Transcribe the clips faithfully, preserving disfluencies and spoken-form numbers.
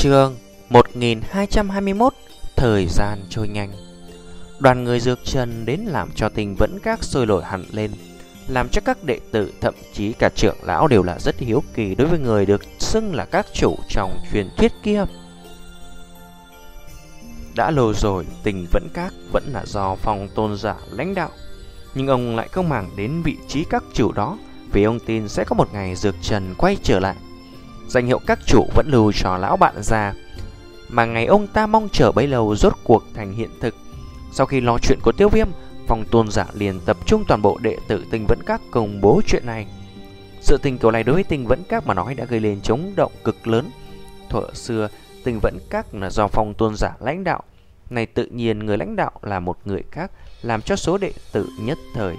Chương một nghìn hai trăm hai mươi mốt. Thời gian trôi nhanh. Đoàn người dược trần đến làm cho tình vẫn các sôi nổi hẳn lên, làm cho các đệ tử, thậm chí cả trưởng lão đều là rất hiếu kỳ đối với người được xưng là các chủ trong truyền thuyết kia. Đã lâu rồi tình vẫn các vẫn là do Phong tôn giả lãnh đạo, nhưng ông lại không màng đến vị trí các chủ đó, vì ông tin sẽ có một ngày dược trần quay trở lại. Danh hiệu các chủ vẫn lưu cho lão bạn già, mà ngày ông ta mong chờ bấy lâu rốt cuộc thành hiện thực. Sau khi lo chuyện của Tiêu Viêm, Phong tôn giả liền tập trung toàn bộ đệ tử Tình Vẫn Các công bố chuyện này. Sự tình kiểu này đối với Tình Vẫn Các mà nói đã gây lên chấn động cực lớn. Thuở xưa, Tình Vẫn Các là do Phong tôn giả lãnh đạo, này tự nhiên người lãnh đạo là một người khác, làm cho số đệ tử nhất thời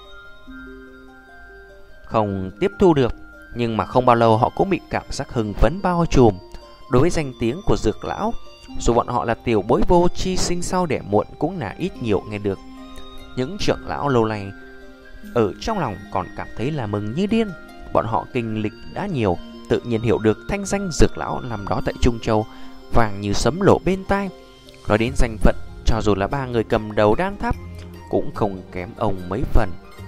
không tiếp thu được. Nhưng mà không bao lâu họ cũng bị cảm giác hưng phấn bao trùm đối với danh tiếng của dược lão. Dù bọn họ là tiểu bối vô tri sinh sau đẻ muộn cũng là ít nhiều nghe được. Những trưởng lão lâu nay ở trong lòng còn cảm thấy là mừng như điên. Bọn họ kinh lịch đã nhiều, tự nhiên hiểu được thanh danh dược lão nằm đó tại Trung Châu vàng như sấm lộ bên tai. Nói đến danh phận, cho dù là ba người cầm đầu đan tháp cũng không kém ông mấy phần.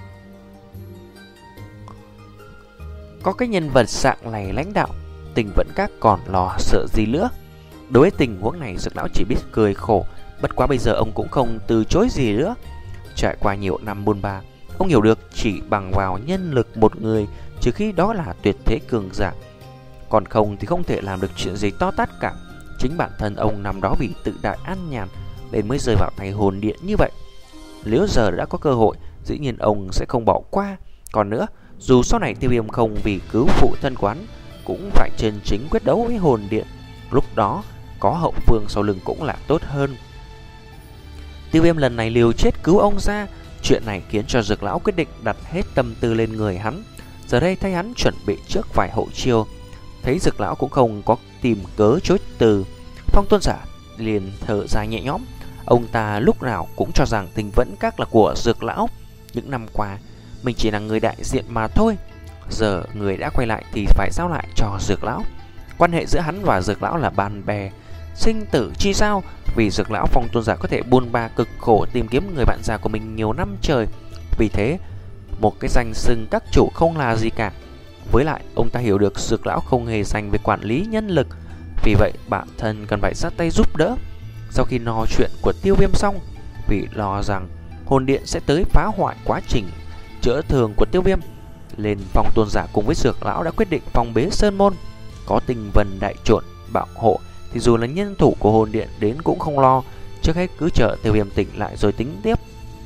Có cái nhân vật dạng này lãnh đạo, Tình Vẫn Các còn lo sợ gì nữa. Đối với tình huống này, dược lão chỉ biết cười khổ. Bất quá bây giờ ông cũng không từ chối gì nữa. Trải qua nhiều năm buôn ba, ông hiểu được chỉ bằng vào nhân lực một người, trừ khi đó là tuyệt thế cường giả, còn không thì không thể làm được chuyện gì to tát cả. Chính bản thân ông năm đó vì tự đại an nhàn nên mới rơi vào tay hồn điện như vậy. Nếu giờ đã có cơ hội, dĩ nhiên ông sẽ không bỏ qua. Còn nữa, dù sau này Tiêu Viêm không vì cứu phụ thân quán, cũng phải chân chính quyết đấu với hồn điện. Lúc đó có hậu phương sau lưng cũng là tốt hơn. Tiêu Viêm lần này liều chết cứu ông ra. Chuyện này khiến cho dược lão quyết định đặt hết tâm tư lên người hắn. Giờ đây thay hắn chuẩn bị trước vài hậu chiêu. Thấy dược lão cũng không có tìm cớ chối từ, Phong tôn giả liền thở dài nhẹ nhõm. Ông ta lúc nào cũng cho rằng Tình Vẫn Các là của dược lão. Những năm qua mình chỉ là người đại diện mà thôi. Giờ người đã quay lại thì phải giao lại cho dược lão. Quan hệ giữa hắn và dược lão là bạn bè sinh tử chi sao. Vì dược lão, Phong tôn giả có thể buôn ba cực khổ tìm kiếm người bạn già của mình nhiều năm trời. Vì thế một cái danh xưng các chủ không là gì cả. Với lại ông ta hiểu được dược lão không hề dành về quản lý nhân lực, vì vậy bản thân cần phải sát tay giúp đỡ. Sau khi nói chuyện của Tiêu Viêm xong, vì lo rằng hồn điện sẽ tới phá hoại quá trình chữa thương của Tiêu Viêm, lên Phong tôn giả cùng với dược lão đã quyết định phong bế sơn môn. Có Tình Vân đại trộn bảo hộ thì dù là nhân thủ của hồn điện đến cũng không lo. Trước hết cứ chờ Tiêu Viêm tỉnh lại rồi tính tiếp.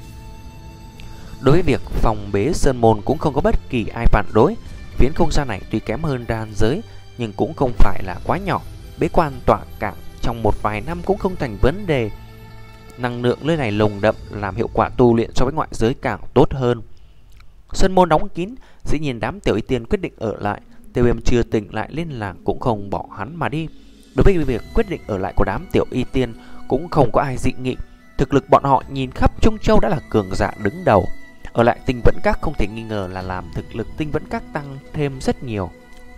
Đối với việc phong bế sơn môn cũng không có bất kỳ ai phản đối. Phiến không gian này tuy kém hơn đan giới nhưng cũng không phải là quá nhỏ. Bế quan tỏa cảng trong một vài năm cũng không thành vấn đề. Năng lượng nơi này lồng đậm, làm hiệu quả tu luyện so với ngoại giới càng tốt hơn. Sơn môn đóng kín, dĩ nhiên đám tiểu y tiên quyết định ở lại. Tiêu Viêm chưa tỉnh lại lên làng cũng không bỏ hắn mà đi. Đối với việc quyết định ở lại của đám tiểu y tiên cũng không có ai dị nghị. Thực lực bọn họ nhìn khắp Trung Châu đã là cường giả đứng đầu. Ở lại Tình Vẫn Các không thể nghi ngờ là làm thực lực Tình Vẫn Các tăng thêm rất nhiều.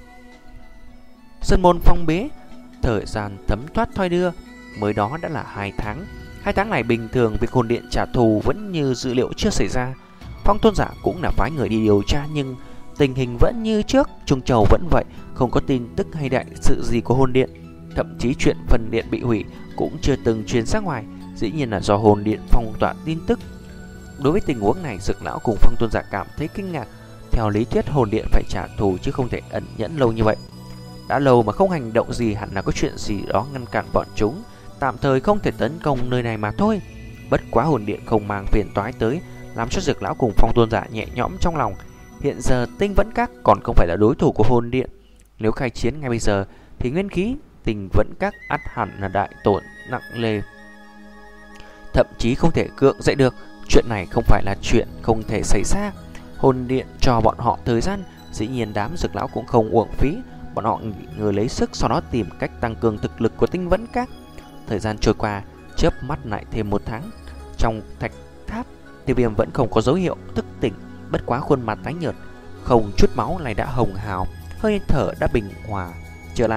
Sơn môn phong bế, thời gian thấm thoát thoi đưa, mới đó đã là hai tháng. Hai tháng này bình thường việc hồn điện trả thù vẫn như dữ liệu chưa xảy ra. Phong tôn giả cũng là phái người đi điều tra, nhưng tình hình vẫn như trước. Trung Châu vẫn vậy, không có tin tức hay đại sự gì của hồn điện. Thậm chí chuyện phần điện bị hủy cũng chưa từng truyền ra ngoài. Dĩ nhiên là do hồn điện phong tỏa tin tức. Đối với tình huống này, dược lão cùng Phong tôn giả cảm thấy kinh ngạc. Theo lý thuyết hồn điện phải trả thù chứ không thể ẩn nhẫn lâu như vậy. Đã lâu mà không hành động gì, hẳn là có chuyện gì đó ngăn cản bọn chúng, tạm thời không thể tấn công nơi này mà thôi. Bất quá hồn điện không mang phiền toái tới, làm cho dược lão cùng Phong tôn giả nhẹ nhõm trong lòng. Hiện giờ Tình Vẫn Các còn không phải là đối thủ của hồn điện. Nếu khai chiến ngay bây giờ thì nguyên khí Tình Vẫn Các ắt hẳn là đại tổn nặng nề, thậm chí không thể gượng dậy được. Chuyện này không phải là chuyện không thể xảy ra. Hồn điện cho bọn họ thời gian, dĩ nhiên đám dược lão cũng không uổng phí. Bọn họ nghỉ ngơi lấy sức, sau đó tìm cách tăng cường thực lực của Tình Vẫn Các. Thời gian trôi qua, chớp mắt lại thêm một tháng. Trong thạch tháp, Tiêu Viêm vẫn không có dấu hiệu thức tỉnh. Bất quá khuôn mặt tái nhợt, không chút máu này đã hồng hào, hơi thở đã bình hòa trở lại.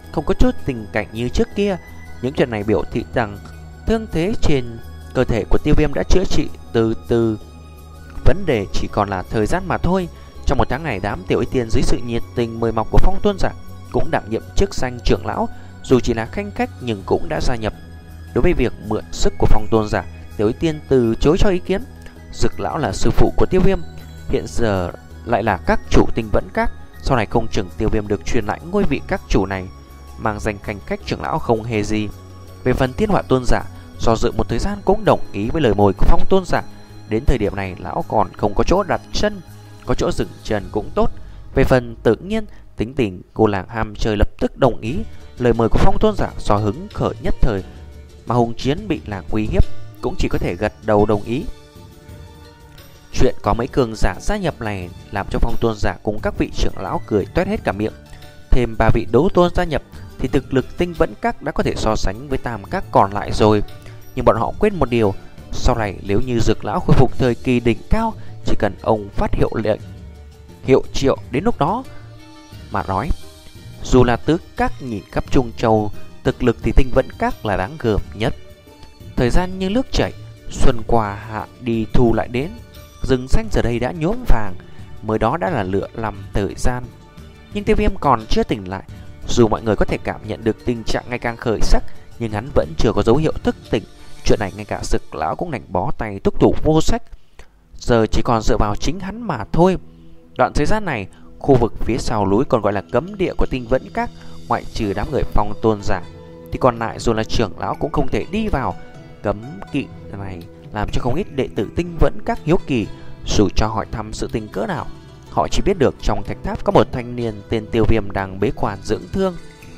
không có chút tình cảnh như trước kia. Những chuyện này biểu thị rằng thương thế trên cơ thể của Tiêu Viêm đã chữa trị từ từ. Vấn đề chỉ còn là thời gian mà thôi. Trong một tháng này, đám Tiểu Y Tiên dưới sự nhiệt tình mời mọc của Phong Tôn Giả cũng đảm nhiệm chức danh trưởng lão, dù chỉ là khanh khách nhưng cũng đã gia nhập. Đối với việc mượn sức của Phong Tôn Giả, Tiểu Y Tiên từ chối cho ý kiến. Dực lão là sư phụ của Tiêu Viêm, hiện giờ lại là các chủ Tinh Vẫn Các, sau này không chừng Tiêu Viêm được truyền lại ngôi vị các chủ này, mang danh khanh khách trưởng lão không hề gì. Về phần Thiên Hỏa Tôn Giả, do dự một thời gian cũng đồng ý với lời mời của Phong Tôn Giả. Đến thời điểm này, lão còn không có chỗ đặt chân, có chỗ dừng chân cũng tốt. Về phần Tự Nhiên, tính tình cô làng ham chơi lập tức đồng ý lời mời của Phong Tôn Giả. Do hứng khởi nhất thời mà hùng chiến bị làng uy hiếp, cũng chỉ có thể gật đầu đồng ý. Chuyện có mấy cường giả gia nhập này làm cho Phong Tôn Giả cùng các vị trưởng lão cười toét hết cả miệng. Thêm ba vị đấu tôn gia nhập thì thực lực Tinh Vẫn Các đã có thể so sánh với tam các còn lại rồi. Nhưng bọn họ quên một điều, sau này nếu như Dực lão khôi phục thời kỳ đỉnh cao, chỉ cần ông phát hiệu lệnh hiệu triệu, đến lúc đó mà nói, dù là tứ các nhìn khắp Trung Châu, thực lực thì Tinh Vẫn Các là đáng gờm nhất. Thời gian như nước chảy, xuân qua hạ đi thu lại đến, rừng xanh giờ đây đã nhuốm vàng, mới đó đã là lựa lầm thời gian. Nhưng Tiêu Viêm còn chưa tỉnh lại. Dù mọi người có thể cảm nhận được tình trạng ngày càng khởi sắc, nhưng hắn vẫn chưa có dấu hiệu thức tỉnh. Chuyện này ngay cả Dực lão cũng đành bó tay thúc thủ vô sách, giờ chỉ còn dựa vào chính hắn mà thôi. Đoạn thời gian này, khu vực phía sau núi còn gọi là cấm địa của Tinh Vẫn Các, ngoại trừ đám người Phong Tôn Giả thì còn lại dù là trưởng lão cũng không thể đi vào. Cấm kỵ này làm cho không ít đệ tử Tinh Vẫn Các hiếu kỳ, dù cho hỏi thăm sự tình cỡ nào, họ chỉ biết được trong thạch tháp có một thanh niên tên Tiêu Viêm đang bế quan dưỡng thương.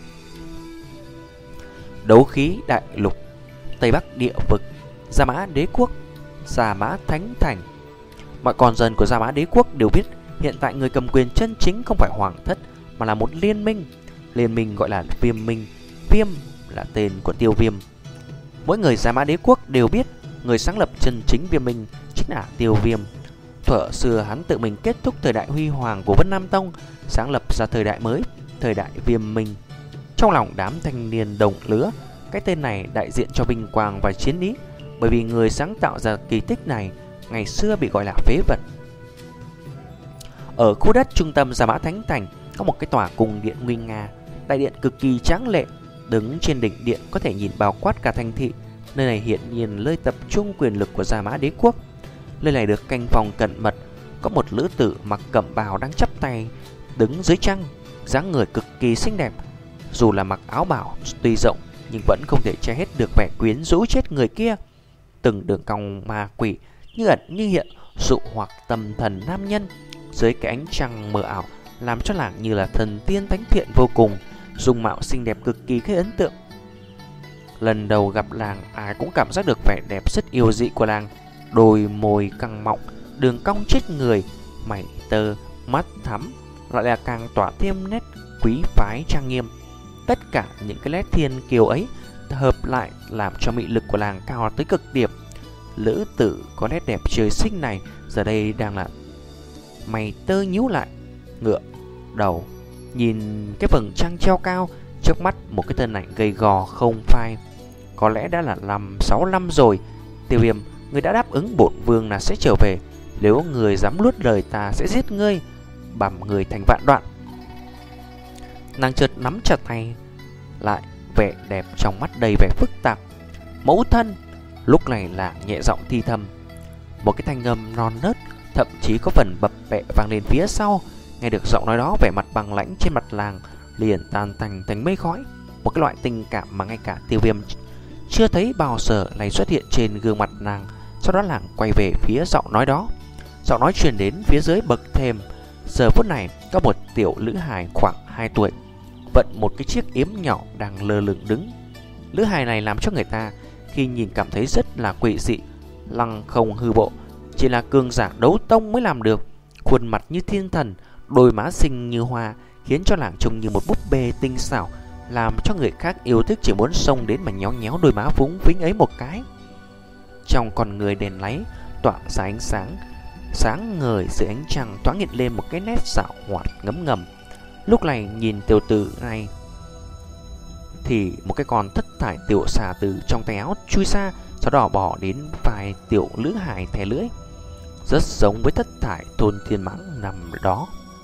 Đấu khí đại lục, Tây Bắc địa vực, Gia Mã Đế Quốc, Gia Mã Thánh Thành. Mọi con dân của Gia Mã Đế Quốc đều biết hiện tại người cầm quyền chân chính không phải hoàng thất mà là một liên minh. Liên minh gọi là Viêm Minh. Viêm là tên của Tiêu Viêm. Mỗi người Gia Mã Đế Quốc đều biết người sáng lập chân chính Viêm Minh chính là Tiêu Viêm. Thuở xưa hắn tự mình kết thúc thời đại huy hoàng của Vân Nam Tông, sáng lập ra thời đại mới, thời đại Viêm Minh. Trong lòng đám thanh niên đồng lứa, cái tên này đại diện cho vinh quang và chiến ý, bởi vì người sáng tạo ra kỳ tích này ngày xưa bị gọi là phế vật. Ở khu đất trung tâm Gia Mã Thánh Thành có một cái tòa cung điện nguy nga, đại điện cực kỳ tráng lệ. Đứng trên đỉnh điện có thể nhìn bao quát cả thành thị. Nơi này hiện nhiên nơi tập trung quyền lực của Gia Mã Đế Quốc. Nơi này được canh phòng cẩn mật, có một nữ tử mặc cẩm bào đang chắp tay đứng dưới trăng, dáng người cực kỳ xinh đẹp. Dù là mặc áo bào tuy rộng nhưng vẫn không thể che hết được vẻ quyến rũ chết người kia. Từng đường cong ma quỷ như ẩn như hiện, dụ hoặc tâm thần nam nhân dưới cái ánh trăng mờ ảo, làm cho nàng như là thần tiên thánh thiện vô cùng, dung mạo xinh đẹp cực kỳ gây ấn tượng. Lần đầu gặp nàng, ai cũng cảm giác được vẻ đẹp rất yêu dị của nàng. Đôi môi căng mọng, đường cong chết người, mày tơ, mắt thắm, lại là càng tỏa thêm nét quý phái trang nghiêm. Tất cả những cái nét thiên kiều ấy hợp lại làm cho mị lực của nàng cao tới cực điểm. Lữ tử có nét đẹp trời sinh này giờ đây đang là mày tơ nhíu lại, ngựa đầu nhìn cái vầng trăng treo cao trước mắt, một cái thân ảnh gầy gò không phai, có lẽ đã là năm sáu năm rồi. Tiêu Viêm, người đã đáp ứng bổn vương là sẽ trở về, nếu người dám nuốt lời ta sẽ giết ngươi, bằm người thành vạn đoạn. Nàng chợt nắm chặt tay lại, vẻ đẹp trong mắt đầy vẻ phức tạp. Mẫu thân. Lúc này là nhẹ giọng thi thầm, một cái thanh âm non nớt, thậm chí có phần bập bẹ vang lên phía sau. Nghe được giọng nói đó, vẻ mặt bằng lãnh trên mặt làng liền tan tành thành mây khói. Một cái loại tình cảm mà ngay cả Tiêu Viêm chưa thấy bao giờ này xuất hiện trên gương mặt nàng. Sau đó làng quay về phía giọng nói đó. Giọng nói truyền đến phía dưới bậc thềm. Giờ phút này có một tiểu nữ hài khoảng hai tuổi, vận một cái chiếc yếm nhỏ đang lơ lửng đứng. Nữ hài này làm cho người ta khi nhìn cảm thấy rất là quỷ dị, lăng không hư bộ, chỉ là cường giả đấu tông mới làm được. Khuôn mặt như thiên thần, đôi má xinh như hoa, khiến cho nàng trông như một búp bê tinh xảo, làm cho người khác yêu thích chỉ muốn xông đến mà nhéo nhéo đôi má phúng phính ấy một cái. Trong con người đèn láy tỏa ra ánh sáng sáng ngời dưới ánh trăng, thoáng hiện lên một cái nét xảo hoạt ngấm ngầm. Lúc này nhìn tiểu tử này thì một cái con thất thải tiểu xà từ trong tay áo chui ra, sau đó bỏ đến vài tiểu lữ hài thè lưỡi, rất giống với thất thải thôn thiên mãng nằm đó.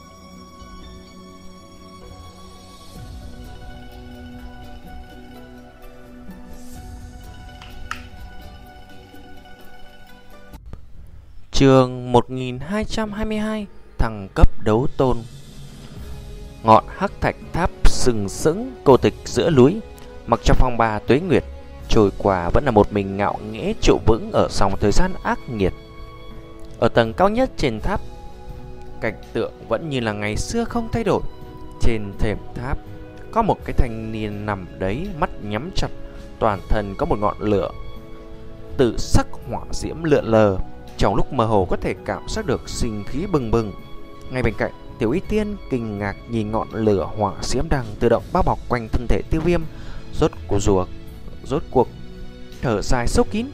Chương một nghìn hai trăm hai mươi hai, thăng cấp đấu tôn. Ngọn hắc thạch tháp sừng sững cô tịch giữa núi, mặc cho phong ba tuế nguyệt trôi qua vẫn là một mình ngạo nghễ trụ vững ở dòng thời gian ác nghiệt. Ở tầng cao nhất trên tháp, cảnh tượng vẫn như là ngày xưa không thay đổi. Trên thềm tháp có một cái thanh niên nằm đấy, mắt nhắm chặt, toàn thân có một ngọn lửa tự sắc hỏa diễm lượn lờ. Trong lúc mơ hồ có thể cảm giác được sinh khí bừng bừng. Ngay bên cạnh, Tiểu Y Tiên kinh ngạc nhìn ngọn lửa hỏa diễm đang tự động bao bọc quanh thân thể Tiêu Viêm. Rốt của rùa, rốt cuộc thở dài sâu kín.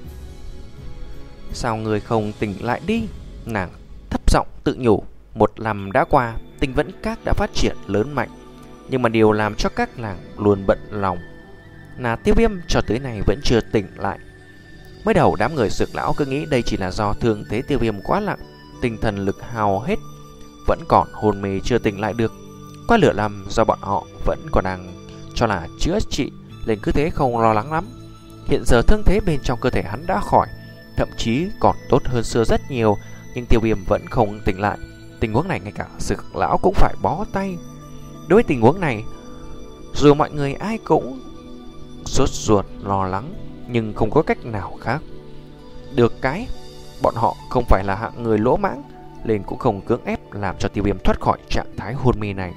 Sao người không tỉnh lại đi? Nàng thấp giọng tự nhủ. Một năm đã qua, Tinh Vẫn Các đã phát triển lớn mạnh, nhưng mà điều làm cho các làng luôn bận lòng là Tiêu Viêm cho tới nay vẫn chưa tỉnh lại. Mới đầu đám người Dược lão cứ nghĩ đây chỉ là do thương thế Tiêu Viêm quá nặng, tinh thần lực hao hết, vẫn còn hôn mê chưa tỉnh lại được. Qua lửa lầm do bọn họ vẫn còn đang cho là chữa trị, nên cứ thế không lo lắng lắm. Hiện giờ thương thế bên trong cơ thể hắn đã khỏi, thậm chí còn tốt hơn xưa rất nhiều, nhưng Tiêu Viêm vẫn không tỉnh lại. Tình huống này ngay cả Dược lão cũng phải bó tay. Đối với tình huống này, dù mọi người ai cũng sốt ruột lo lắng, nhưng không có cách nào khác. Được cái, bọn họ không phải là hạng người lỗ mãng, nên cũng không cưỡng ép làm cho Tiêu Viêm thoát khỏi trạng thái hôn mê này.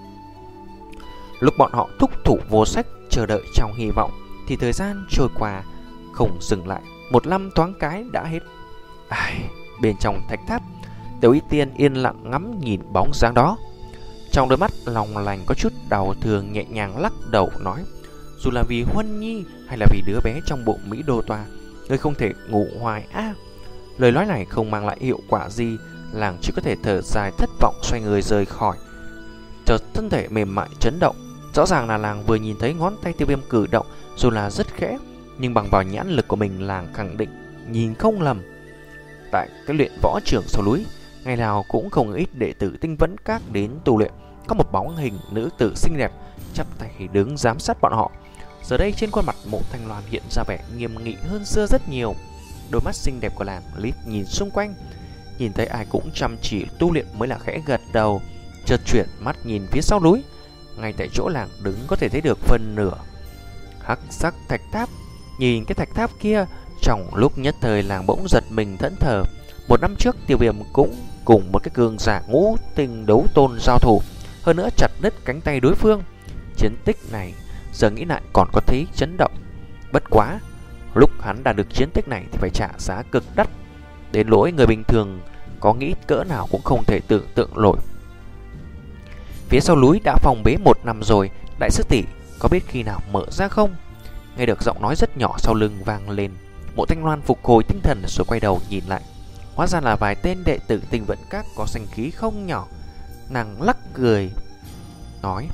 Lúc bọn họ thúc thủ vô sách chờ đợi trong hy vọng, thì thời gian trôi qua không dừng lại. Một năm thoáng cái đã hết. Ai, bên trong thạch tháp, Tiểu Y Tiên yên lặng ngắm nhìn bóng dáng đó. Trong đôi mắt lòng lành có chút đau thương, nhẹ nhàng lắc đầu nói: dù là vì Huân Nhi hay là vì đứa bé trong bụng Mỹ Đô Toa, ngươi không thể ngủ hoài á. À, lời nói này không mang lại hiệu quả gì, làng chỉ có thể thở dài thất vọng xoay người rời khỏi. Chợt thân thể mềm mại chấn động. Rõ ràng là làng vừa nhìn thấy ngón tay Tiêu Viêm cử động, dù là rất khẽ, nhưng bằng vào nhãn lực của mình, làng khẳng định nhìn không lầm. Tại cái luyện võ trường sau núi, ngày nào cũng không ít đệ tử Tinh Vẫn Các đến tu luyện. Có một bóng hình nữ tử xinh đẹp chắp tay đứng giám sát bọn họ. Giờ đây trên khuôn mặt Mộ Thanh Loan hiện ra vẻ nghiêm nghị hơn xưa rất nhiều. Đôi mắt xinh đẹp của làng liếc nhìn xung quanh, nhìn thấy ai cũng chăm chỉ tu luyện mới là khẽ gật đầu. Chợt chuyển mắt nhìn phía sau núi, ngay tại chỗ làng đứng có thể thấy được phần nửa hắc sắc thạch tháp. Nhìn cái thạch tháp kia, trong lúc nhất thời làng bỗng giật mình thẫn thờ. Một năm trước Tiêu Viêm cũng cùng một cái cường giả ngũ tinh đấu tôn giao thủ, hơn nữa chặt đứt cánh tay đối phương. Chiến tích này giờ nghĩ lại còn có thấy chấn động. Bất quá, lúc hắn đạt được chiến tích này thì phải trả giá cực đắt, đến lỗi người bình thường có nghĩ cỡ nào cũng không thể tưởng tượng nổi. Phía sau núi đã phòng bế một năm rồi, đại sư tỷ có biết khi nào mở ra không? Nghe được giọng nói rất nhỏ sau lưng vang lên, Mộ Thanh Loan phục hồi tinh thần rồi quay đầu nhìn lại. Hóa ra là vài tên đệ tử Tinh Vẫn Các có danh khí không nhỏ. Nàng lắc cười nói: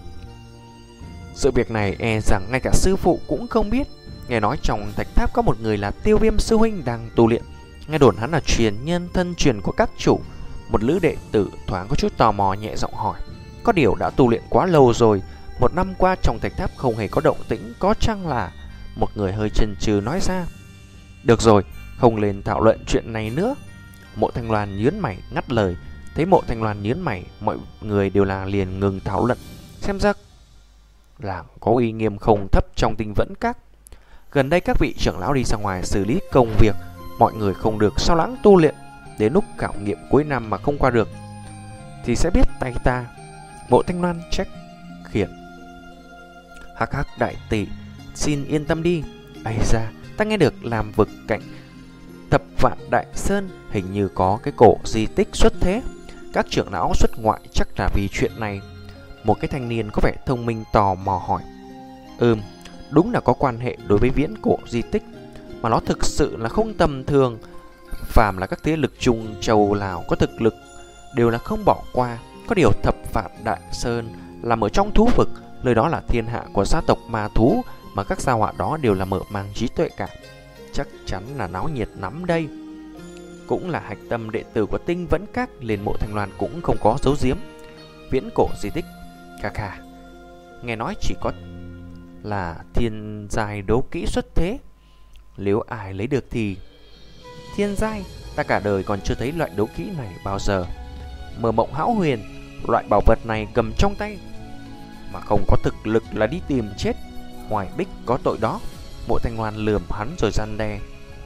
sự việc này e rằng ngay cả sư phụ cũng không biết. Nghe nói trong thạch tháp có một người là Tiêu Viêm sư huynh đang tu luyện. Nghe đồn hắn là truyền nhân thân truyền của các chủ. Một lữ đệ tử thoáng có chút tò mò nhẹ giọng hỏi: có điều đã tu luyện quá lâu rồi, một năm qua trong thạch tháp không hề có động tĩnh, có chăng là... Một người hơi chần chừ nói ra: được rồi, không nên thảo luận chuyện này nữa. Mộ Thanh Loan nhướng mày ngắt lời. Thấy Mộ Thanh Loan nhướng mày, mọi người đều là liền ngừng thảo luận. Xem ra làng có uy nghiêm không thấp trong Tinh Vẫn Các. Gần đây các vị trưởng lão đi ra ngoài xử lý công việc, mọi người không được sao lãng tu luyện. Đến lúc khảo nghiệm cuối năm mà không qua được thì sẽ biết tay ta. Mộ Thanh Loan trách khiển: hắc hắc đại tỷ, xin yên tâm đi. Ây da, ta nghe được làm vực cạnh Thập Vạn Đại Sơn hình như có cái cổ di tích xuất thế. Các trưởng lão xuất ngoại chắc là vì chuyện này. Một cái thanh niên có vẻ thông minh tò mò hỏi: Ừm, đúng là có quan hệ đối với viễn cổ di tích, mà nó thực sự là không tầm thường. Phàm là các thế lực Trung Châu Lào có thực lực đều là không bỏ qua. Có điều Thập Vạn Đại Sơn nằm ở trong thú vực, Nơi đó là thiên hạ của gia tộc ma thú, mà các gia họa đó đều là mở mang trí tuệ cả. Chắc chắn là náo nhiệt lắm đây. Cũng là hạch tâm đệ tử của Tinh Vẫn Các, liền Mộ Thanh Loan cũng không có giấu giếm. Viễn cổ di tích, kha kha, nghe nói chỉ có là thiên giai đấu kỹ xuất thế. Nếu ai lấy được thì thiên giai, ta cả đời còn chưa thấy loại đấu kỹ này bao giờ. Mơ mộng hão huyền, loại bảo vật này cầm trong tay mà không có thực lực là đi tìm chết. Hoài Bích có tội đó. Mộ Thanh Loan lườm hắn rồi răn đe.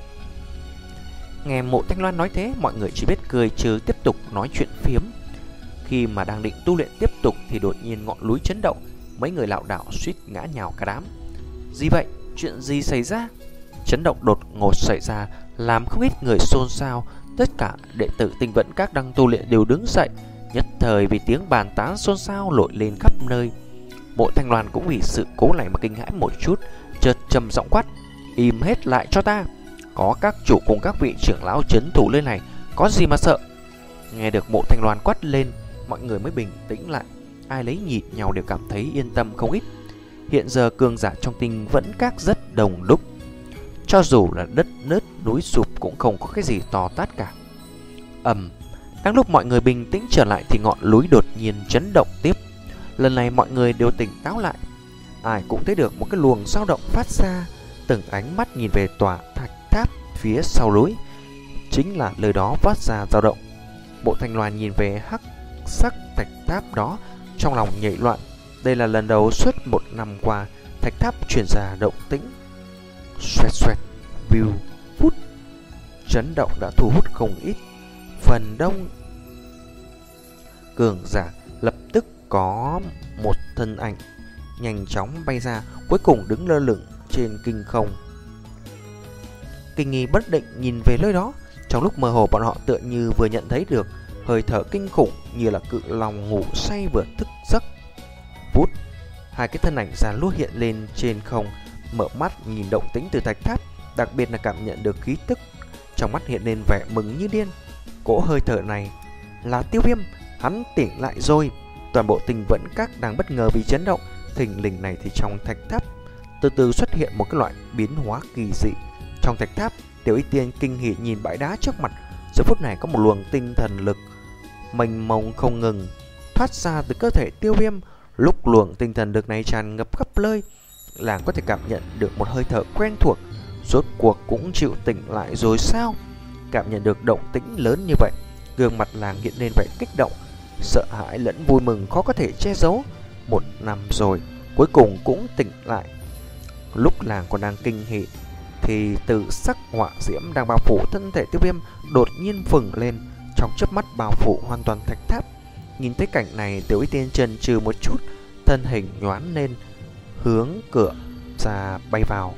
Nghe Mộ Thanh Loan nói thế, mọi người chỉ biết cười chứ tiếp tục nói chuyện phiếm. Khi mà đang định tu luyện tiếp tục thì đột nhiên ngọn núi chấn động, mấy người lảo đảo suýt ngã nhào cả đám. Gì vậy? Chuyện gì xảy ra? Chấn động đột ngột xảy ra làm không ít người xôn xao. Tất cả đệ tử Tinh Vẫn Các đang tu luyện đều đứng dậy, nhất thời vì tiếng bàn tán xôn xao nổi lên khắp nơi. Mộ Thanh Loan cũng vì sự cố này mà kinh hãi một chút, chợt trầm giọng quát: im hết lại cho ta! Có các chủ cùng các vị trưởng lão trấn thủ nơi này, có gì mà sợ? Nghe được Mộ Thanh Loan quát lên, mọi người mới bình tĩnh lại. Ai lấy nhìn nhau đều cảm thấy yên tâm không ít. Hiện giờ cường giả trong Tinh Vẫn Các rất đông đúc, cho dù là đất nứt núi sụp cũng không có cái gì to tát cả. Ầm, đang lúc mọi người bình tĩnh trở lại thì ngọn núi đột nhiên chấn động tiếp. Lần này mọi người đều tỉnh táo lại. Ai cũng thấy được một cái luồng dao động phát ra, từng ánh mắt nhìn về tòa thạch tháp phía sau núi, chính là nơi đó phát ra dao động. Mộ Thanh Loan nhìn về hắc sắc thạch tháp đó, trong lòng nhảy loạn. Đây là lần đầu suốt một năm qua thạch tháp truyền ra động tĩnh. Xoẹt xoẹt, view, phút. Chấn động đã thu hút không ít. Phần đông cường giả lập tức có một thân ảnh nhanh chóng bay ra, cuối cùng đứng lơ lửng trên kinh không. Kinh nghi bất định nhìn về nơi đó. Trong lúc mơ hồ, bọn họ tựa như vừa nhận thấy được hơi thở kinh khủng, như là cự long ngủ say vừa thức giấc. Vút, hai cái thân ảnh già lua hiện lên trên không, mở mắt nhìn động tĩnh từ thạch tháp, đặc biệt là cảm nhận được khí tức, trong mắt hiện lên vẻ mừng như điên. Cỗ hơi thở này là Tiêu Viêm, hắn tỉnh lại rồi. Toàn bộ Tinh Vẫn Các đang bất ngờ vì chấn động. Thình lình này thì trong thạch tháp từ từ xuất hiện một cái loại biến hóa kỳ dị. Trong thạch tháp, Tiểu Y Tiên kinh hỉ nhìn bãi đá trước mặt. Giờ phút này có một luồng tinh thần lực mênh mông không ngừng thoát ra từ cơ thể Tiêu Viêm. Lúc luồng tinh thần lực này tràn ngập khắp nơi, làng có thể cảm nhận được một hơi thở quen thuộc. Rốt cuộc cũng chịu tỉnh lại rồi sao? Cảm nhận được động tĩnh lớn như vậy, gương mặt làng hiện lên vẻ kích động, sợ hãi lẫn vui mừng khó có thể che giấu. Một năm rồi, cuối cùng cũng tỉnh lại. Lúc làng còn đang kinh hỉ thì từ sắc hỏa diễm đang bao phủ thân thể Tiêu Viêm đột nhiên phừng lên, trong chớp mắt bao phủ hoàn toàn thạch tháp. Nhìn thấy cảnh này, Tiểu Y Tiên chần chừ một chút, thân hình nhoáng lên, hướng cửa ra bay vào.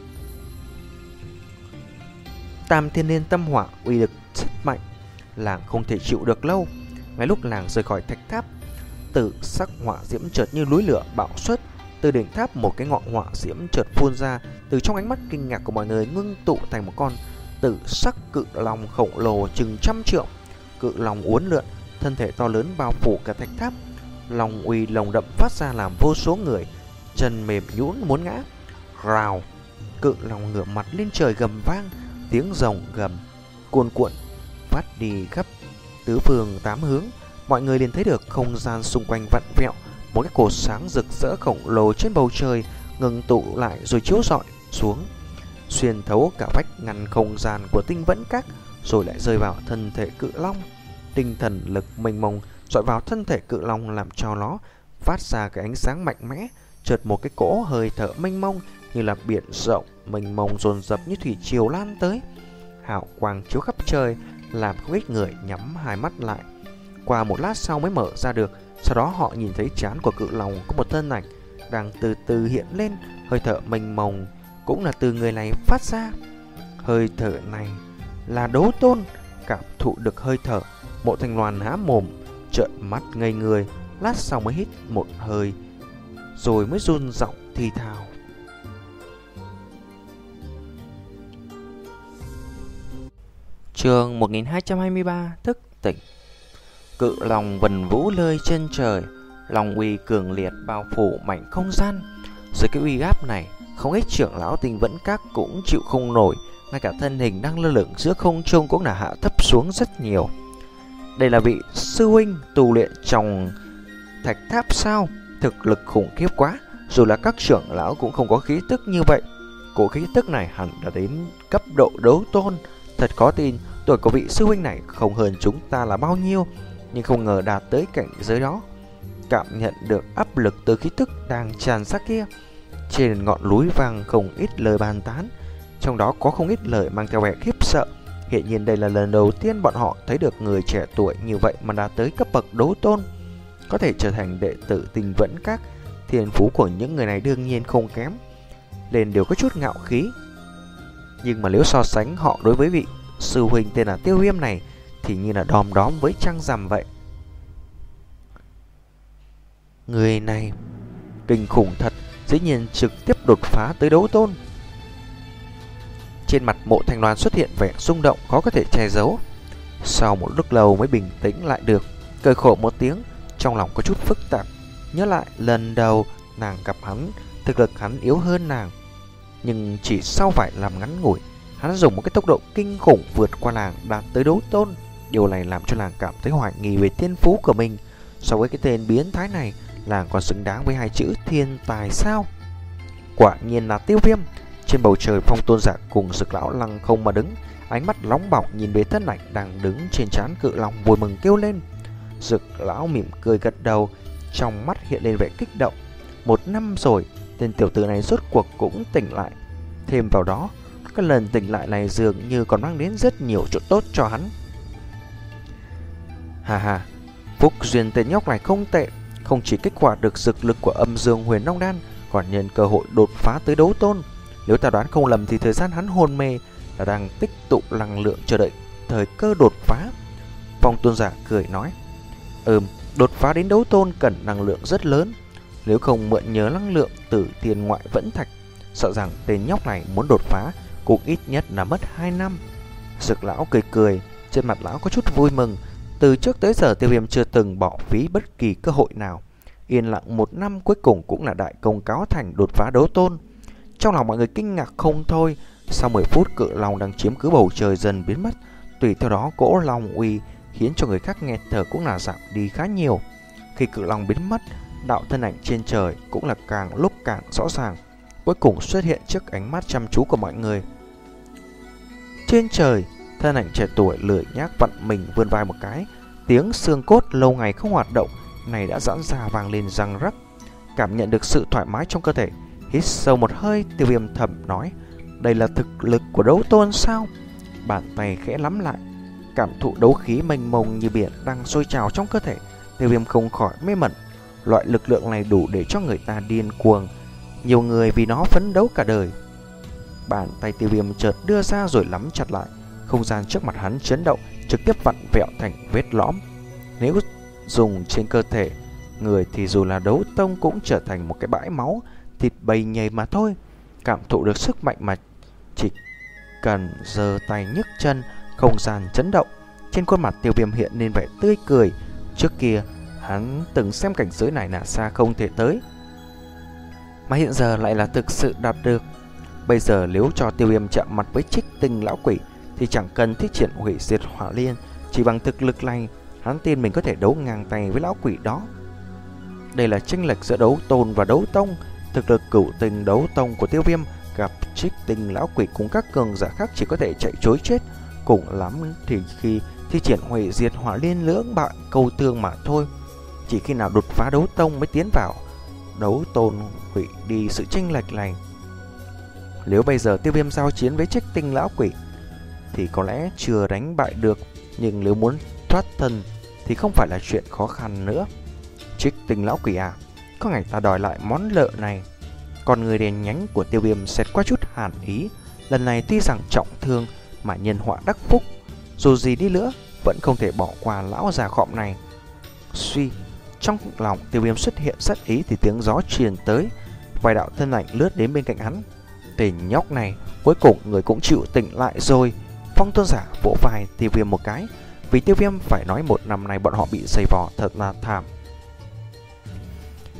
Tam Thiên Liên Tâm Hỏa uy lực rất mạnh, làng không thể chịu được lâu. Ngay lúc làng rời khỏi thạch tháp, tử sắc hỏa diễm chợt như núi lửa bạo xuất. Từ đỉnh tháp một cái ngọn hỏa diễm chợt phun ra, từ trong ánh mắt kinh ngạc của mọi người ngưng tụ thành một con tử sắc cự long khổng lồ chừng trăm trượng. Cự long uốn lượn, thân thể to lớn bao phủ cả thạch tháp. Long uy lồng đậm phát ra làm vô số người chân mềm nhũn muốn ngã. Rào, cự long ngửa mặt lên trời gầm vang, tiếng rồng gầm cuồn cuộn phát đi khắp tứ phương tám hướng. Mọi người liền thấy được không gian xung quanh vặn vẹo, một cái cột sáng rực rỡ khổng lồ trên bầu trời ngừng tụ lại rồi chiếu rọi xuống, xuyên thấu cả vách ngăn không gian của Tinh Vẫn Các, rồi lại rơi vào thân thể cự long. Tinh thần lực mênh mông dọi vào thân thể cự long, làm cho nó phát ra cái ánh sáng mạnh mẽ. Chợt một cái cỗ hơi thở mênh mông như là biển rộng mênh mông dồn dập như thủy triều lan tới, hào quang chiếu khắp trời, làm không ít người nhắm hai mắt lại. Qua một lát sau mới mở ra được. Sau đó họ nhìn thấy trán của cự long có một thân ảnh đang từ từ hiện lên, hơi thở mênh mông cũng là từ người này phát ra. Hơi thở này là Đấu Tôn. Cảm thụ được hơi thở, Mộ Thanh Loan há mồm trợn mắt ngây người, lát sau mới hít một hơi, rồi mới run giọng thì thào: Chương một nghìn hai trăm hai mươi ba, thức tỉnh. Cự long vần vũ lơi trên trời, Long uy cường liệt bao phủ mảnh không gian. Dưới cái uy áp này, không ít trưởng lão Tinh Vẫn Các cũng chịu không nổi, ngay cả thân hình đang lơ lửng giữa không trung cũng là hạ thấp xuống rất nhiều. Đây là vị sư huynh tu luyện trong thạch tháp sao? Thực lực khủng khiếp quá, dù là các trưởng lão cũng không có khí tức như vậy. Cổ khí tức này hẳn đã đến cấp độ đấu tôn. Thật khó tin, tuổi của vị sư huynh này không hơn chúng ta là bao nhiêu, nhưng không ngờ đạt tới cảnh giới đó. Cảm nhận được áp lực từ khí tức đang tràn ra kia. Trên ngọn núi vang không ít lời bàn tán, trong đó có không ít lời mang theo vẻ khiếp sợ. Hiện nhiên đây là lần đầu tiên bọn họ thấy được người trẻ tuổi như vậy mà đã tới cấp bậc đấu tôn, có thể trở thành đệ tử Tinh Vẫn Các. Thiên phú của những người này đương nhiên không kém, nên đều có chút ngạo khí. Nhưng mà nếu so sánh họ đối với vị sư huynh tên là Tiêu Viêm này thì như là đom đóm với trăng rằm vậy. Người này kinh khủng thật, dĩ nhiên trực tiếp đột phá tới đấu tôn. Trên mặt Mộ Thanh Loan xuất hiện vẻ rung động khó có thể che giấu. Sau một lúc lâu mới bình tĩnh lại được, cười khổ một tiếng, trong lòng có chút phức tạp. Nhớ lại lần đầu nàng gặp hắn, thực lực hắn yếu hơn nàng, nhưng chỉ sau vài làm ngắn ngủi, hắn dùng một cái tốc độ kinh khủng vượt qua nàng, đạt tới đấu tôn. Điều này làm cho nàng cảm thấy hoài nghi về thiên phú của mình. So với cái tên biến thái này, nàng còn xứng đáng với hai chữ thiên tài sao? Quả nhiên là Tiêu Viêm. Trên bầu trời, Phong Tôn Giả cùng Dực Lão lăng không mà đứng, ánh mắt nóng bỏng nhìn về thân ảnh đang đứng trên trán Cự Long, vui mừng kêu lên. Dực Lão mỉm cười gật đầu, trong mắt hiện lên vẻ kích động. Một năm rồi, tên tiểu tử này rốt cuộc cũng tỉnh lại. Thêm vào đó, cái lần tỉnh lại này dường như còn mang đến rất nhiều chỗ tốt cho hắn. Hà hà, phúc duyên tên nhóc này không tệ, không chỉ kích hoạt được dược lực của Âm Dương Huyền Long Đan, còn nhân cơ hội đột phá tới đấu tôn. Nếu ta đoán không lầm thì thời gian hắn hôn mê là đang tích tụ năng lượng chờ đợi thời cơ đột phá. Phong Tôn Giả cười nói, Ừm, đột phá đến đấu tôn cần năng lượng rất lớn. Nếu không mượn nhớ năng lượng từ thiên ngoại vẫn thạch, sợ rằng tên nhóc này muốn đột phá cũng ít nhất là mất hai năm. Dực Lão cười cười, trên mặt lão có chút vui mừng. Từ trước tới giờ Tiêu Viêm chưa từng bỏ phí bất kỳ cơ hội nào. Yên lặng một năm cuối cùng cũng là đại công cáo thành đột phá đấu tôn. Trong lòng mọi người kinh ngạc không thôi. Sau mười phút, Cự Long đang chiếm cứ bầu trời dần biến mất. Tùy theo đó, cỗ long uy khiến cho người khác nghe thở cũng là giảm đi khá nhiều. Khi Cự Long biến mất, đạo thân ảnh trên trời cũng là càng lúc càng rõ ràng, cuối cùng xuất hiện trước ánh mắt chăm chú của mọi người. Trên trời, thân ảnh trẻ tuổi lười nhác vặn mình vươn vai một cái, tiếng xương cốt lâu ngày không hoạt động này đã giãn ra vang lên răng rắc. Cảm nhận được sự thoải mái trong cơ thể, hít sâu một hơi, Tiêu Viêm thầm nói, đây là thực lực của đấu tôn sao? Bàn tay khẽ nắm lại, cảm thụ đấu khí mênh mông như biển đang sôi trào trong cơ thể. Tiêu Viêm không khỏi mê mẩn. Loại lực lượng này đủ để cho người ta điên cuồng, nhiều người vì nó phấn đấu cả đời. Bàn tay Tiêu Viêm chợt đưa ra rồi nắm chặt lại, không gian trước mặt hắn chấn động, trực tiếp vặn vẹo thành vết lõm. Nếu dùng trên cơ thể người thì dù là đấu tông cũng trở thành một cái bãi máu, thịt bầy nhầy mà thôi. Cảm thụ được sức mạnh mà chỉ cần giơ tay nhấc chân, không gian chấn động. Trên khuôn mặt Tiêu Viêm hiện lên vẻ tươi cười. Trước kia hắn từng xem cảnh giới này là xa không thể tới, mà hiện giờ lại là thực sự đạt được. Bây giờ nếu cho Tiêu Viêm chạm mặt với Trích Tinh lão quỷ thì chẳng cần thiết triển hủy diệt hỏa liên, chỉ bằng thực lực này hắn tin mình có thể đấu ngang tay với lão quỷ đó. Đây là chênh lệch giữa đấu tôn và đấu tông. Thực lực cửu tinh đấu tông của Tiêu Viêm gặp Trích Tinh lão quỷ cùng các cường giả khác chỉ có thể chạy trối chết, cùng lắm thì khi thi triển hủy diệt hỏa liên lưỡng bại câu thương mà thôi. Chỉ khi nào đột phá đấu tông mới tiến vào đấu tôn hủy đi sự chênh lệch này. Nếu bây giờ Tiêu Viêm giao chiến với Trích Tinh lão quỷ thì có lẽ chưa đánh bại được, nhưng nếu muốn thoát thân thì không phải là chuyện khó khăn nữa. Trích Tinh lão quỷ à, có ngày ta đòi lại món nợ này. Còn người đèn nhánh của Tiêu Viêm xẹt qua chút hàn ý. Lần này tuy rằng trọng thương mà nhân họa đắc phúc, dù gì đi nữa vẫn không thể bỏ qua lão già khọm này. Suy, trong lòng Tiêu Viêm xuất hiện sát ý thì tiếng gió truyền tới, vài đạo thân ảnh lướt đến bên cạnh hắn. Tên nhóc này cuối cùng người cũng chịu tỉnh lại rồi. Phong Tôn Giả vỗ vai Tiêu Viêm một cái, vì Tiêu Viêm phải nói một năm nay bọn họ bị dày vò thật là thảm.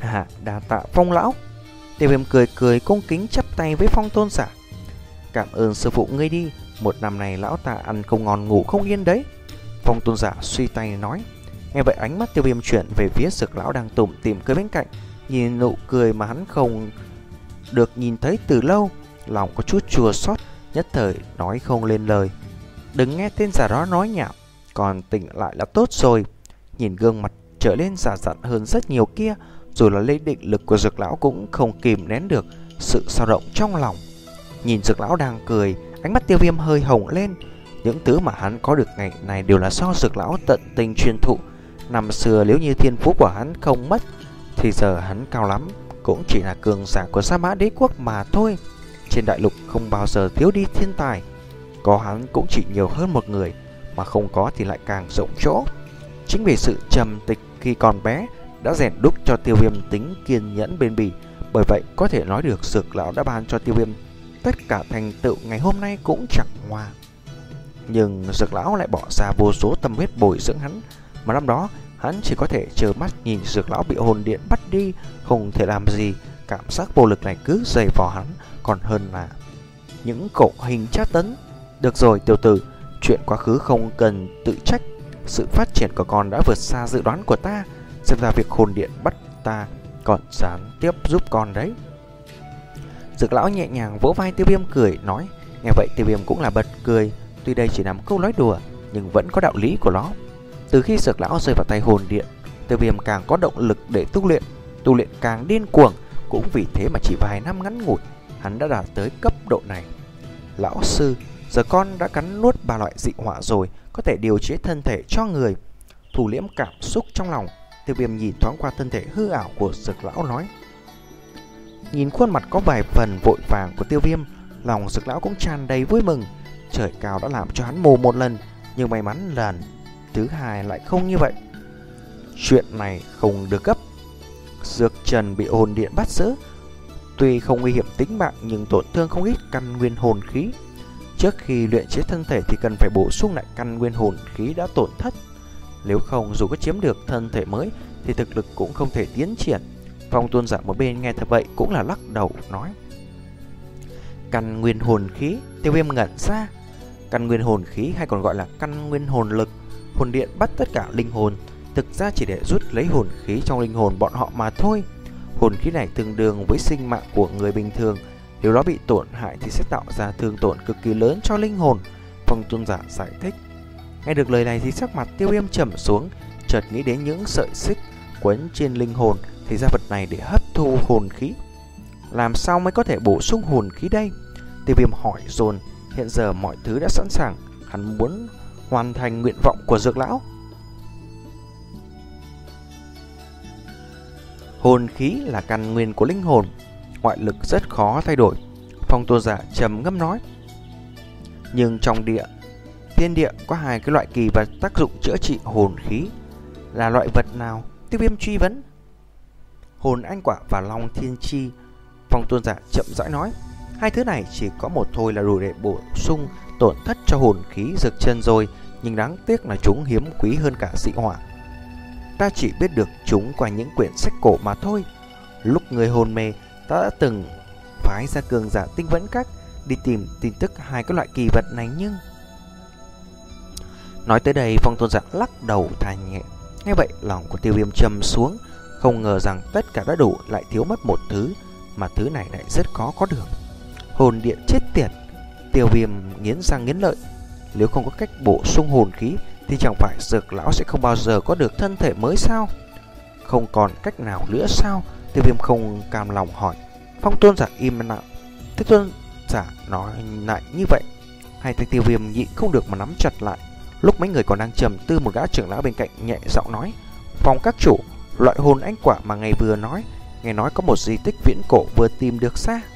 À, đa tạ Phong lão. Tiêu Viêm cười cười cung kính chắp tay với Phong tôn giả. Cảm ơn sư phụ ngươi đi, một năm này lão ta ăn không ngon ngủ không yên đấy. Phong tôn giả suy tay nói. Nghe vậy ánh mắt Tiêu Viêm chuyển về phía Dược lão đang tủm tỉm cười bên cạnh, nhìn nụ cười mà hắn không được nhìn thấy từ lâu, lòng có chút chua xót, nhất thời nói không lên lời. Đừng nghe tên già đó nói nhảm, còn tỉnh lại là tốt rồi. Nhìn gương mặt trở lên già dặn hơn rất nhiều kia, rồi là lấy định lực của Dược lão cũng không kìm nén được sự dao động trong lòng. Nhìn Dược lão đang cười, ánh mắt Tiêu Viêm hơi hồng lên. Những thứ mà hắn có được ngày này đều là do Dược lão tận tình truyền thụ. Năm xưa nếu như thiên phú của hắn không mất, thì giờ hắn cao lắm cũng chỉ là cường giả của Sa Mã Đế quốc mà thôi. Trên đại lục không bao giờ thiếu đi thiên tài, có hắn cũng chỉ nhiều hơn một người, mà không có thì lại càng rộng chỗ. Chính vì sự trầm tịch khi còn bé đã rèn đúc cho Tiêu Viêm tính kiên nhẫn bền bỉ. Bởi vậy có thể nói được Dược lão đã ban cho Tiêu Viêm tất cả thành tựu ngày hôm nay cũng chẳng hòa. Nhưng Dược lão lại bỏ ra vô số tâm huyết bồi dưỡng hắn, mà năm đó hắn chỉ có thể chờ mắt nhìn Dược lão bị hồn điện bắt đi, không thể làm gì. Cảm giác vô lực này cứ dày vò hắn, còn hơn là những cổ hình tra tấn. Được rồi tiểu tử, chuyện quá khứ không cần tự trách. Sự phát triển của con đã vượt xa dự đoán của ta, xem ra việc hồn điện bắt ta còn gián tiếp giúp con đấy. Dược lão nhẹ nhàng vỗ vai Tiêu Viêm cười nói. Nghe vậy Tiêu Viêm cũng là bật cười. Tuy đây chỉ là một câu nói đùa, nhưng vẫn có đạo lý của nó. Từ khi Dược lão rơi vào tay hồn điện, Tiêu Viêm càng có động lực để tu luyện, tu luyện càng điên cuồng. Cũng vì thế mà chỉ vài năm ngắn ngủi, hắn đã đạt tới cấp độ này. Lão sư, giờ con đã cắn nuốt ba loại dị họa rồi, có thể điều chế thân thể cho người. Thủ liễm cảm xúc trong lòng, Tiêu Viêm nhìn thoáng qua thân thể hư ảo của Dược lão nói. Nhìn khuôn mặt có vài phần vội vàng của Tiêu Viêm, lòng Dược lão cũng tràn đầy vui mừng. Trời cao đã làm cho hắn mù một lần, nhưng may mắn lần thứ hai lại không như vậy. Chuyện này không được gấp. Dược Trần bị hồn điện bắt giữ, tuy không nguy hiểm tính mạng nhưng tổn thương không ít căn nguyên hồn khí. Trước khi luyện chế thân thể thì cần phải bổ sung lại căn nguyên hồn khí đã tổn thất. Nếu không, dù có chiếm được thân thể mới thì thực lực cũng không thể tiến triển. Phong tôn giả một bên nghe thật vậy cũng là lắc đầu nói. Căn nguyên hồn khí. Tiêu Viêm ngẩn ra. Căn nguyên hồn khí hay còn gọi là căn nguyên hồn lực. Hồn điện bắt tất cả linh hồn, thực ra chỉ để rút lấy hồn khí trong linh hồn bọn họ mà thôi. Hồn khí này tương đương với sinh mạng của người bình thường, nếu nó bị tổn hại thì sẽ tạo ra thương tổn cực kỳ lớn cho linh hồn. Phong tôn giả giải thích. Nghe được lời này thì sắc mặt Tiêu Viêm trầm xuống, chợt nghĩ đến những sợi xích quấn trên linh hồn, thì ra vật này để hấp thu hồn khí. Làm sao mới có thể bổ sung hồn khí đây? Tiêu Viêm hỏi dồn. Hiện giờ mọi thứ đã sẵn sàng, hắn muốn hoàn thành nguyện vọng của Dược lão. Hồn khí là căn nguyên của linh hồn, ngoại lực rất khó thay đổi. Phong tôn giả trầm ngâm nói. Nhưng trong địa thiên địa có hai cái loại kỳ vật tác dụng chữa trị hồn khí. Là loại vật nào? Tiêu Viêm truy vấn. Hồn anh quả và long thiên chi. Phong tôn giả chậm rãi nói. Hai thứ này chỉ có một thôi là đủ để bổ sung tổn thất cho hồn khí Dược Trần rồi, nhưng đáng tiếc là chúng hiếm quý hơn cả dị hỏa. Ta chỉ biết được chúng qua những quyển sách cổ mà thôi. Lúc người hồn mê, ta đã từng phái ra cường giả tinh vẫn các đi tìm tin tức hai cái loại kỳ vật này, nhưng... Nói tới đây, Phong tôn giả lắc đầu thả nhẹ. Nghe vậy lòng của Tiêu Viêm trầm xuống, không ngờ rằng tất cả đã đủ lại thiếu mất một thứ, mà thứ này lại rất khó có được. Hồn điện chết tiệt. Tiêu Viêm nghiến răng nghiến lợi. Nếu không có cách bổ sung hồn khí thì chẳng phải Dược lão sẽ không bao giờ có được thân thể mới sao? Không còn cách nào nữa sao? Tiêu Viêm không cam lòng hỏi. Phong tôn giả im lặng. Thế tôn giả nói lại như vậy, hai tay Tiêu Viêm nhịn không được mà nắm chặt lại. Lúc mấy người còn đang trầm tư, một gã trưởng lão bên cạnh nhẹ giọng nói. Phong các chủ, loại hồn anh quả mà ngày vừa nói, nghe nói có một di tích viễn cổ vừa tìm được ra.